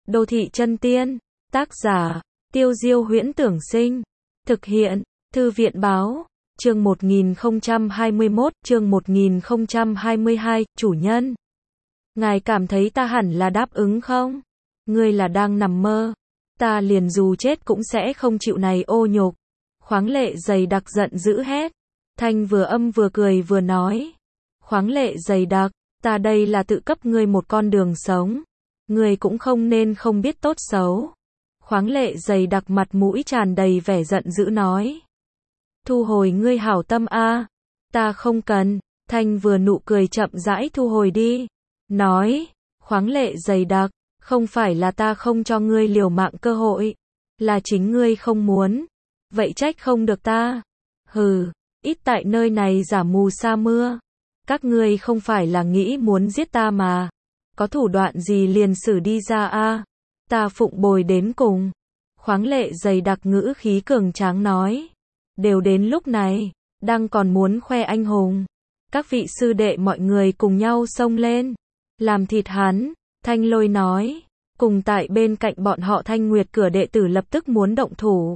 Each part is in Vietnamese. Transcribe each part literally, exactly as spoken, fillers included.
Đô thị chân tiên. Tác giả, Tiêu Diêu Huyễn Tưởng Sinh. Thực hiện, Thư viện Báo. Chương một nghìn không trăm hai mươi mốt, chương một nghìn không trăm hai mươi hai, chủ nhân. Ngài cảm thấy ta hẳn là đáp ứng không? Ngươi là đang nằm mơ. Ta liền dù chết cũng sẽ không chịu này ô nhục. Khoáng Lệ dày đặc giận dữ hét. Thanh vừa âm vừa cười vừa nói. Khoáng Lệ dày đặc, ta đây là tự cấp ngươi một con đường sống. Ngươi cũng không nên không biết tốt xấu. Khoáng Lệ dày đặc mặt mũi tràn đầy vẻ giận dữ nói. Thu hồi ngươi hảo tâm a, ta không cần. Thanh vừa nụ cười chậm rãi thu hồi đi. Nói, Khoáng Lệ dày đặc, không phải là ta không cho ngươi liều mạng cơ hội, là chính ngươi không muốn. Vậy trách không được ta. Hừ, ít tại nơi này giả mù sa mưa. Các ngươi không phải là nghĩ muốn giết ta mà. Có thủ đoạn gì liền xử đi ra a, ta phụng bồi đến cùng. Khoáng Lệ dày đặc ngữ khí cường tráng nói. Đều đến lúc này, đang còn muốn khoe anh hùng. Các vị sư đệ mọi người cùng nhau xông lên. Làm thịt hắn, Thanh Lôi nói. Cùng tại bên cạnh bọn họ Thanh Nguyệt cửa đệ tử lập tức muốn động thủ.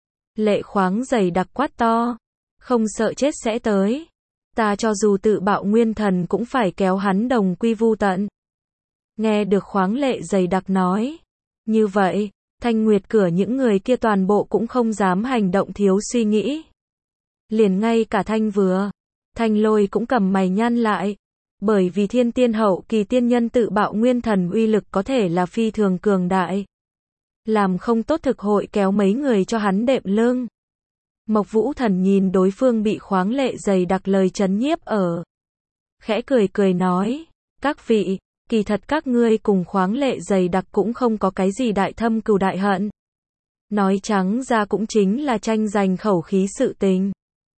Lệ khoáng dày đặc quát to. Không sợ chết sẽ tới. Ta cho dù tự bạo nguyên thần cũng phải kéo hắn đồng quy vu tận. Nghe được Khoáng Lệ dày đặc nói. Như vậy, Thanh Nguyệt cửa những người kia toàn bộ cũng không dám hành động thiếu suy nghĩ. Liền ngay cả Thanh vừa. Thanh Lôi cũng cầm mày nhăn lại. Bởi vì thiên tiên hậu kỳ tiên nhân tự bạo nguyên thần uy lực có thể là phi thường cường đại. Làm không tốt thực hội kéo mấy người cho hắn đệm lưng. Mộc Vũ Thần nhìn đối phương bị Khoáng Lệ dày đặc lời chấn nhiếp ở. Khẽ cười cười nói. Các vị, kỳ thật các ngươi cùng Khoáng Lệ dày đặc cũng không có cái gì đại thâm cừu đại hận. Nói trắng ra cũng chính là tranh giành khẩu khí sự tình.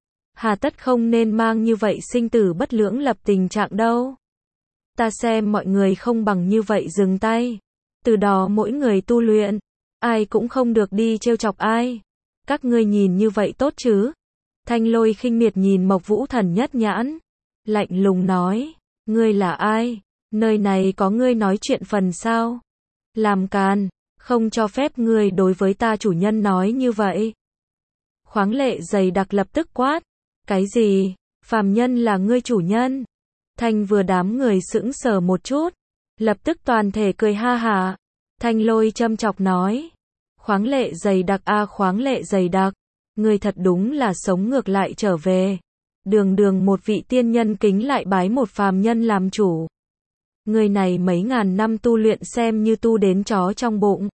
Hà tất không nên mang như vậy sinh tử bất lưỡng lập tình trạng đâu. Ta xem mọi người không bằng như vậy dừng tay. Từ đó mỗi người tu luyện, ai cũng không được đi trêu chọc ai. Các ngươi nhìn như vậy tốt chứ? Thanh Lôi khinh miệt nhìn Mộc Vũ Thần nhất nhãn. Lạnh lùng nói, ngươi là ai? Nơi này có ngươi nói chuyện phần sao? Làm càn, không cho phép ngươi đối với ta chủ nhân nói như vậy. Khoáng Lệ dày đặc lập tức quát. Cái gì? Phàm nhân là ngươi chủ nhân? Thanh vừa đám người sững sờ một chút. Lập tức toàn thể cười ha hả. Thanh Lôi châm chọc nói. Khoáng Lệ dày đặc a Khoáng Lệ dày đặc. Ngươi thật đúng là sống ngược lại trở về. Đường đường một vị tiên nhân kính lại bái một phàm nhân làm chủ. Người này mấy ngàn năm tu luyện xem như tu đến chó trong bụng.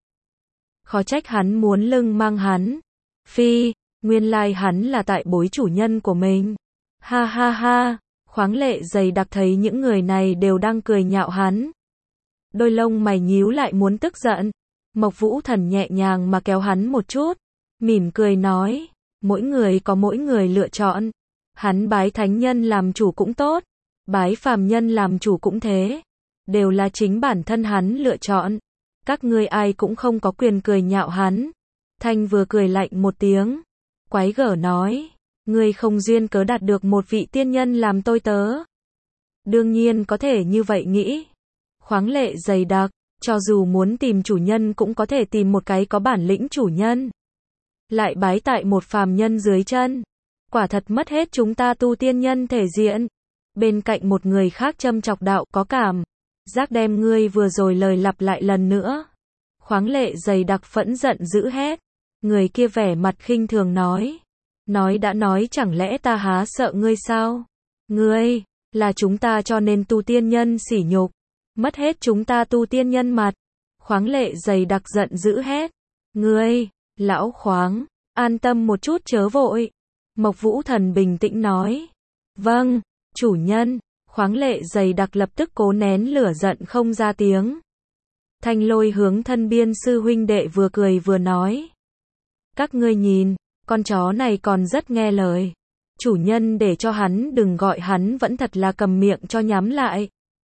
Khó trách hắn muốn lưng mang hắn. Phi, nguyên lai hắn là tại bối chủ nhân của mình. Ha ha ha, Khoáng Lệ dày đặc thấy những người này đều đang cười nhạo hắn. Đôi lông mày nhíu lại muốn tức giận. Mộc Vũ Thần nhẹ nhàng mà kéo hắn một chút. Mỉm cười nói, mỗi người có mỗi người lựa chọn. Hắn bái thánh nhân làm chủ cũng tốt. Bái phàm nhân làm chủ cũng thế. Đều là chính bản thân hắn lựa chọn. Các ngươi ai cũng không có quyền cười nhạo hắn. Thanh vừa cười lạnh một tiếng. Quái gở nói. Ngươi không duyên cớ đạt được một vị tiên nhân làm tôi tớ. Đương nhiên có thể như vậy nghĩ. Khoáng Lệ dày đặc. Cho dù muốn tìm chủ nhân cũng có thể tìm một cái có bản lĩnh chủ nhân. Lại bái tại một phàm nhân dưới chân. Quả thật mất hết chúng ta tu tiên nhân thể diện. Bên cạnh một người khác châm chọc đạo có cảm. Giác đem ngươi vừa rồi lời lặp lại lần nữa. Khoáng Lệ dày đặc phẫn giận dữ hét. Người kia vẻ mặt khinh thường nói. Nói đã nói chẳng lẽ ta há sợ ngươi sao? Ngươi, là chúng ta cho nên tu tiên nhân sỉ nhục. Mất hết chúng ta tu tiên nhân mặt. Khoáng Lệ dày đặc giận dữ hét. Ngươi, lão Khoáng, an tâm một chút chớ vội. Mộc Vũ Thần bình tĩnh nói. Vâng, chủ nhân. Khoáng Lệ dày đặc lập tức cố nén lửa giận không ra tiếng. Thanh Lôi hướng thân biên sư huynh đệ vừa cười vừa nói. Các ngươi nhìn, con chó này còn rất nghe lời. Chủ nhân để cho hắn đừng gọi hắn vẫn thật là cầm miệng cho nhắm lại.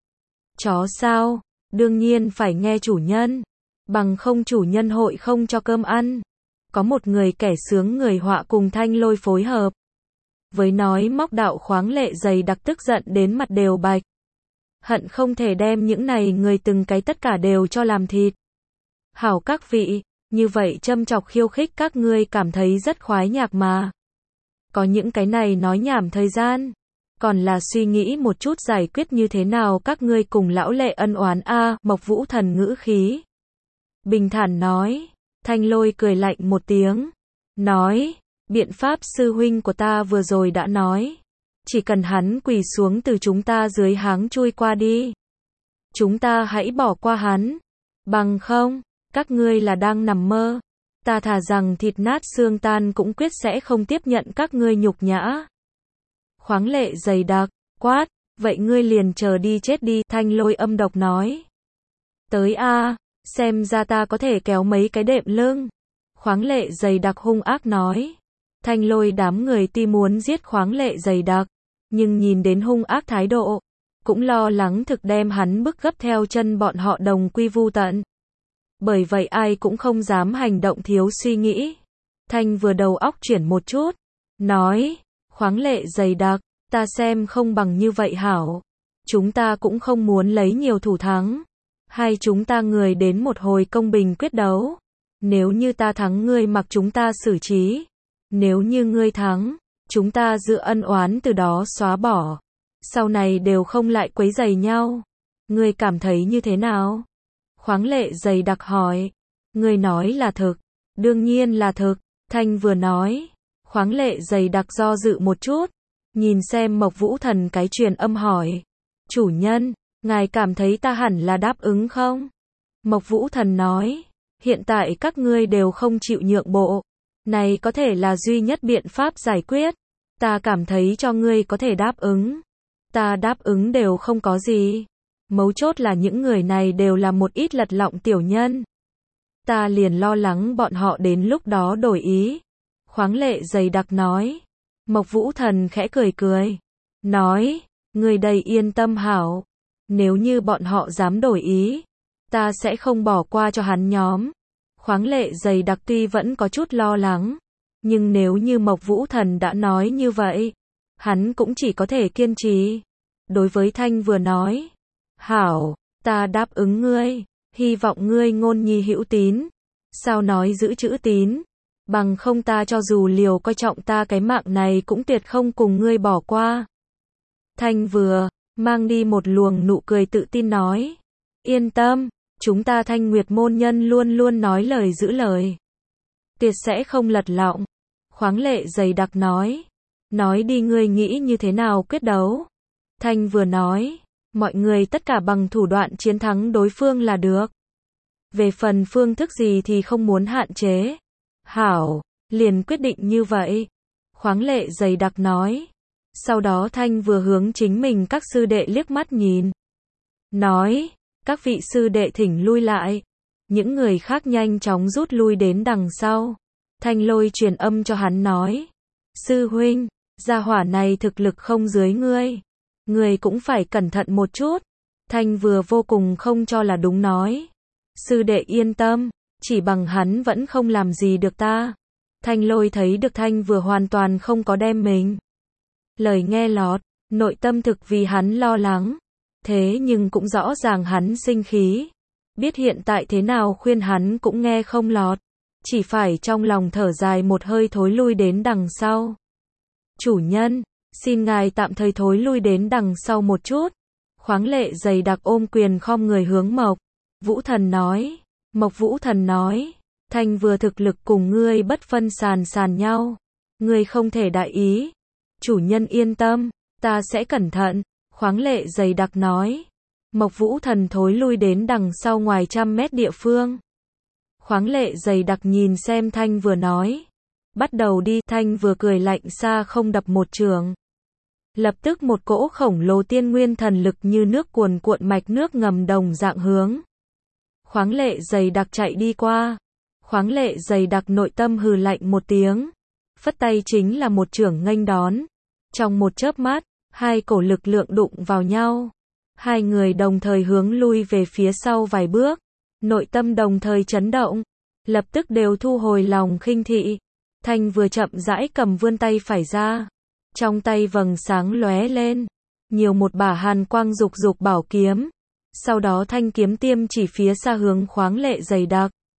Chó sao? Đương nhiên phải nghe chủ nhân. Bằng không chủ nhân hội không cho cơm ăn. Có một người kẻ sướng người họa cùng Thanh Lôi phối hợp. Với nói móc đạo Khoáng Lệ dày đặc tức giận đến mặt đều bạch. Hận không thể đem những này người từng cái tất cả đều cho làm thịt. Hảo các vị, như vậy châm chọc khiêu khích các ngươi cảm thấy rất khoái nhạc mà. Có những cái này nói nhảm thời gian. Còn là suy nghĩ một chút giải quyết như thế nào các ngươi cùng lão lệ ân oán a. Mộc Vũ Thần ngữ khí bình thản nói. Thanh Lôi cười lạnh một tiếng. Nói, biện pháp sư huynh của ta vừa rồi đã nói. Chỉ cần hắn quỳ xuống từ chúng ta dưới háng chui qua đi. Chúng ta hãy bỏ qua hắn. Bằng không, các ngươi là đang nằm mơ. Ta thà rằng thịt nát xương tan cũng quyết sẽ không tiếp nhận các ngươi nhục nhã. Khoáng Lệ dày đặc, quát, vậy ngươi liền chờ đi chết đi. Thanh Lôi âm độc nói. Tới a, xem ra ta có thể kéo mấy cái đệm lưng. Khoáng Lệ dày đặc hung ác nói. Thanh Lôi đám người tuy muốn giết Khoáng Lệ dày đặc, nhưng nhìn đến hung ác thái độ, cũng lo lắng thực đem hắn bức gấp theo chân bọn họ đồng quy vu tận. Bởi vậy ai cũng không dám hành động thiếu suy nghĩ. Thanh vừa đầu óc chuyển một chút, nói, Khoáng Lệ dày đặc, ta xem không bằng như vậy hảo. Chúng ta cũng không muốn lấy nhiều thủ thắng. Hay chúng ta người đến một hồi công bình quyết đấu. Nếu như ta thắng ngươi mặc chúng ta xử trí. Nếu như ngươi thắng, chúng ta dự ân oán từ đó xóa bỏ. Sau này đều không lại quấy rầy nhau. Ngươi cảm thấy như thế nào? Khoáng Lệ dày đặc hỏi. Ngươi nói là thực. Đương nhiên là thực. Thanh vừa nói. Khoáng Lệ dày đặc do dự một chút. Nhìn xem Mộc Vũ Thần cái truyền âm hỏi. Chủ nhân, ngài cảm thấy ta hẳn là đáp ứng không? Mộc Vũ Thần nói. Hiện tại các ngươi đều không chịu nhượng bộ. Này có thể là duy nhất biện pháp giải quyết. Ta cảm thấy cho ngươi có thể đáp ứng. Ta đáp ứng đều không có gì. Mấu chốt là những người này đều là một ít lật lọng tiểu nhân. Ta liền lo lắng bọn họ đến lúc đó đổi ý. Khoáng Lệ dày đặc nói. Mộc Vũ Thần khẽ cười cười. Nói, ngươi đây yên tâm hảo. Nếu như bọn họ dám đổi ý, ta sẽ không bỏ qua cho hắn nhóm. Khoáng Lệ dày đặc tuy vẫn có chút lo lắng. Nhưng nếu như Mộc Vũ Thần đã nói như vậy, hắn cũng chỉ có thể kiên trì. Đối với Thanh vừa nói. Hảo, ta đáp ứng ngươi. Hy vọng ngươi ngôn nhi hữu tín. Sao nói giữ chữ tín? Bằng không ta cho dù liều coi trọng ta cái mạng này cũng tuyệt không cùng ngươi bỏ qua. Thanh vừa mang đi một luồng nụ cười tự tin nói. Yên tâm, chúng ta Thanh Nguyệt môn nhân luôn luôn nói lời giữ lời. Tuyệt sẽ không lật lọng. Khoáng Lệ dày đặc nói. Nói đi ngươi nghĩ như thế nào quyết đấu. Thanh vừa nói. Mọi người tất cả bằng thủ đoạn chiến thắng đối phương là được. Về phần phương thức gì thì không muốn hạn chế. Hảo, liền quyết định như vậy. Khoáng Lệ dày đặc nói. Sau đó Thanh vừa hướng chính mình các sư đệ liếc mắt nhìn. Nói, các vị sư đệ thỉnh lui lại. Những người khác nhanh chóng rút lui đến đằng sau. Thanh Lôi truyền âm cho hắn nói. Sư huynh, gia hỏa này thực lực không dưới ngươi. Ngươi cũng phải cẩn thận một chút. Thanh vừa vô cùng không cho là đúng nói. Sư đệ yên tâm, chỉ bằng hắn vẫn không làm gì được ta. Thanh Lôi thấy được Thanh vừa hoàn toàn không có đem mình lời nghe lọt, nội tâm thực vì hắn lo lắng. Thế nhưng cũng rõ ràng hắn sinh khí. Biết hiện tại thế nào khuyên hắn cũng nghe không lọt. Chỉ phải trong lòng thở dài một hơi thối lui đến đằng sau. Chủ nhân, xin ngài tạm thời thối lui đến đằng sau một chút. Khoáng Lệ dày đặc ôm quyền khom người hướng Mộc Vũ Thần nói. Mộc Vũ Thần nói. Thanh vừa thực lực cùng ngươi bất phân sàn sàn nhau. Ngươi không thể đại ý. Chủ nhân yên tâm, ta sẽ cẩn thận. Khoáng Lệ dày đặc nói. Mộc Vũ Thần thối lui đến đằng sau ngoài trăm mét địa phương. Khoáng Lệ dày đặc nhìn xem Thanh vừa nói. Bắt đầu đi. Thanh vừa cười lạnh xa không đập một trường. Lập tức một cỗ khổng lồ tiên nguyên thần lực như nước cuồn cuộn mạch nước ngầm đồng dạng hướng. Khoáng Lệ dày đặc chạy đi qua. Khoáng Lệ dày đặc nội tâm hừ lạnh một tiếng. Phất tay chính là một chưởng nghênh đón. Trong một chớp mắt, hai cổ lực lượng đụng vào nhau. Hai người đồng thời hướng lui về phía sau vài bước. Nội tâm đồng thời chấn động. Lập tức đều thu hồi lòng khinh thị. Thanh vừa chậm rãi cầm vươn tay phải ra. Trong tay vầng sáng lóe lên. Nhiều một bả hàn quang dục dục bảo kiếm. Sau đó thanh kiếm tiêm chỉ phía xa hướng Khoáng Lệ dày đặc.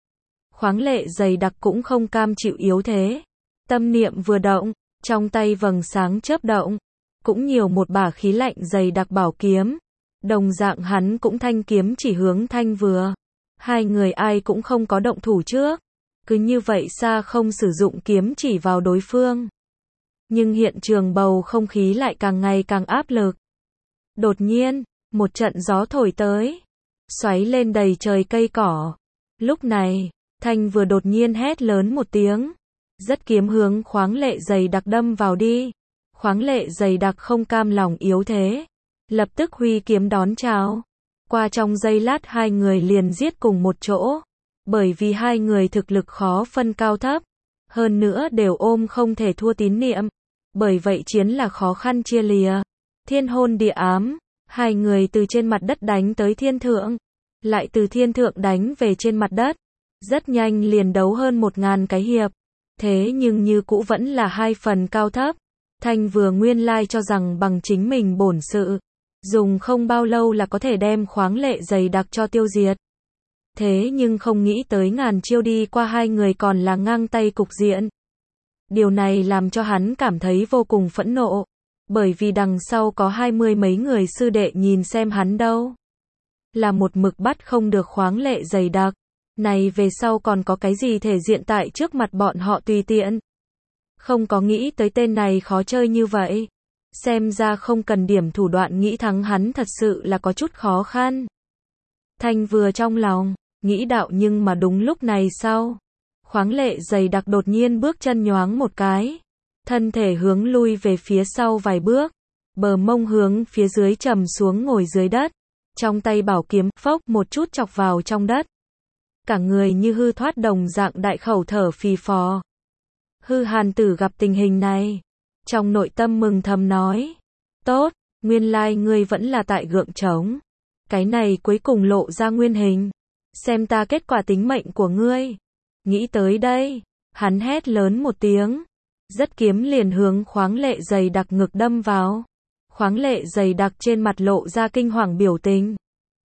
Khoáng lệ dày đặc cũng không cam chịu yếu thế. Tâm niệm vừa động, trong tay vầng sáng chớp động, cũng nhiều một bả khí lạnh dày đặc bảo kiếm. Đồng dạng hắn cũng thanh kiếm chỉ hướng Thanh Vừa. Hai người ai cũng không có động thủ trước. Cứ như vậy xa không sử dụng kiếm chỉ vào đối phương. Nhưng hiện trường bầu không khí lại càng ngày càng áp lực. Đột nhiên, một trận gió thổi tới, xoáy lên đầy trời cây cỏ. Lúc này, Thanh Vừa đột nhiên hét lớn một tiếng, dất kiếm hướng khoáng lệ dày đặc đâm vào đi. Khoáng lệ dày đặc không cam lòng yếu thế, lập tức huy kiếm đón chào. Qua trong giây lát hai người liền giết cùng một chỗ, bởi vì hai người thực lực khó phân cao thấp, hơn nữa đều ôm không thể thua tín niệm, bởi vậy chiến là khó khăn chia lìa. Thiên hôn địa ám, hai người từ trên mặt đất đánh tới thiên thượng, lại từ thiên thượng đánh về trên mặt đất, rất nhanh liền đấu hơn một ngàn cái hiệp, thế nhưng như cũ vẫn là hai phần cao thấp. Thanh Vừa nguyên lai cho rằng bằng chính mình bổn sự, dùng không bao lâu là có thể đem khoáng lệ dày đặc cho tiêu diệt. Thế nhưng không nghĩ tới ngàn chiêu đi qua hai người còn là ngang tay cục diện. Điều này làm cho hắn cảm thấy vô cùng phẫn nộ, bởi vì đằng sau có hai mươi mấy người sư đệ nhìn xem hắn đâu. Là một mực bắt không được khoáng lệ dày đặc, này về sau còn có cái gì thể diện tại trước mặt bọn họ tùy tiện. Không có nghĩ tới tên này khó chơi như vậy. Xem ra không cần điểm thủ đoạn nghĩ thắng hắn thật sự là có chút khó khăn. Thanh Vừa trong lòng, nghĩ đạo nhưng mà đúng lúc này sau. Khoáng lệ dày đặc đột nhiên bước chân nhoáng một cái. Thân thể hướng lui về phía sau vài bước. Bờ mông hướng phía dưới trầm xuống ngồi dưới đất. Trong tay bảo kiếm phốc một chút chọc vào trong đất. Cả người như hư thoát đồng dạng đại khẩu thở phì phò. Hư Hàn Tử gặp tình hình này, trong nội tâm mừng thầm nói, tốt, nguyên lai ngươi vẫn là tại gượng trống. Cái này cuối cùng lộ ra nguyên hình, xem ta kết quả tính mệnh của ngươi. Nghĩ tới đây, hắn hét lớn một tiếng, dất kiếm liền hướng khoáng lệ dày đặc ngực đâm vào. Khoáng lệ dày đặc trên mặt lộ ra kinh hoàng biểu tình,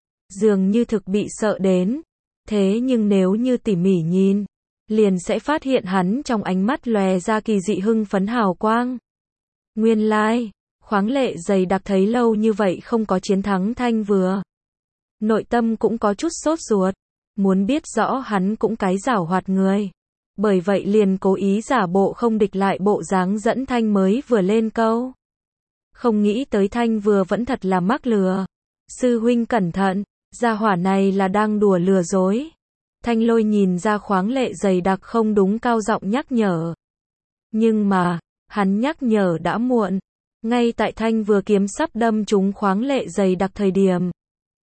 dường như thực bị sợ đến. Thế nhưng nếu như tỉ mỉ nhìn, liền sẽ phát hiện hắn trong ánh mắt lóe ra kỳ dị hưng phấn hào quang. Nguyên lai, khoáng lệ dày đặc thấy lâu như vậy không có chiến thắng Thanh Vừa. Nội tâm cũng có chút sốt ruột, muốn biết rõ hắn cũng cái giảo hoạt người. Bởi vậy liền cố ý giả bộ không địch lại bộ dáng dẫn Thanh mới vừa lên câu. Không nghĩ tới Thanh Vừa vẫn thật là mắc lừa. Sư huynh cẩn thận, gia hỏa này là đang đùa lừa dối. Thanh Lôi nhìn ra khoáng lệ dày đặc không đúng cao giọng nhắc nhở. Nhưng mà, hắn nhắc nhở đã muộn. Ngay tại Thanh Vừa kiếm sắp đâm trúng khoáng lệ dày đặc thời điểm.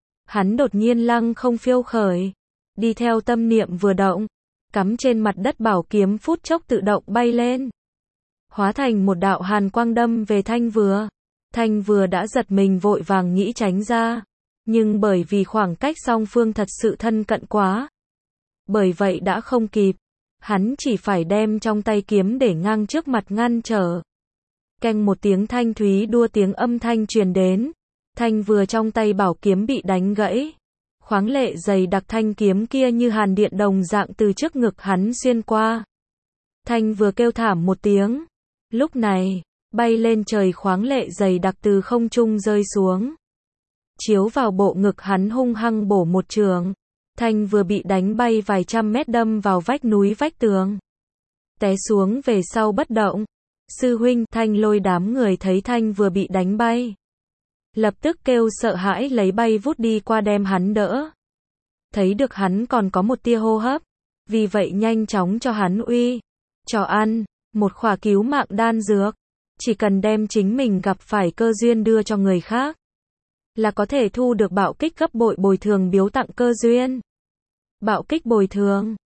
Hắn đột nhiên lăng không phiêu khởi. Đi theo tâm niệm vừa động. Cắm trên mặt đất bảo kiếm phút chốc tự động bay lên. Hóa thành một đạo hàn quang đâm về Thanh Vừa. Thanh Vừa đã giật mình vội vàng nghĩ tránh ra. Nhưng bởi vì khoảng cách song phương thật sự thân cận quá. Bởi vậy đã không kịp. Hắn chỉ phải đem trong tay kiếm để ngang trước mặt ngăn trở. Keng một tiếng thanh thúy đua tiếng âm thanh truyền đến. Thanh Vừa trong tay bảo kiếm bị đánh gãy. Khoáng lệ dày đặc thanh kiếm kia như hàn điện đồng dạng từ trước ngực hắn xuyên qua. Thanh Vừa kêu thảm một tiếng. Lúc này, bay lên trời khoáng lệ dày đặc từ không trung rơi xuống. Chiếu vào bộ ngực hắn hung hăng bổ một trường. Thanh Vừa bị đánh bay vài trăm mét đâm vào vách núi vách tường. Té xuống về sau bất động. Sư huynh, Thanh Lôi đám người thấy Thanh Vừa bị đánh bay. Lập tức kêu sợ hãi lấy bay vút đi qua đem hắn đỡ. Thấy được hắn còn có một tia hô hấp. Vì vậy nhanh chóng cho hắn uy. Cho ăn, một khỏa cứu mạng đan dược. Chỉ cần đem chính mình gặp phải cơ duyên đưa cho người khác. Là có thể thu được bạo kích gấp bội bồi thường biếu tặng cơ duyên. Bạo kích bồi thường.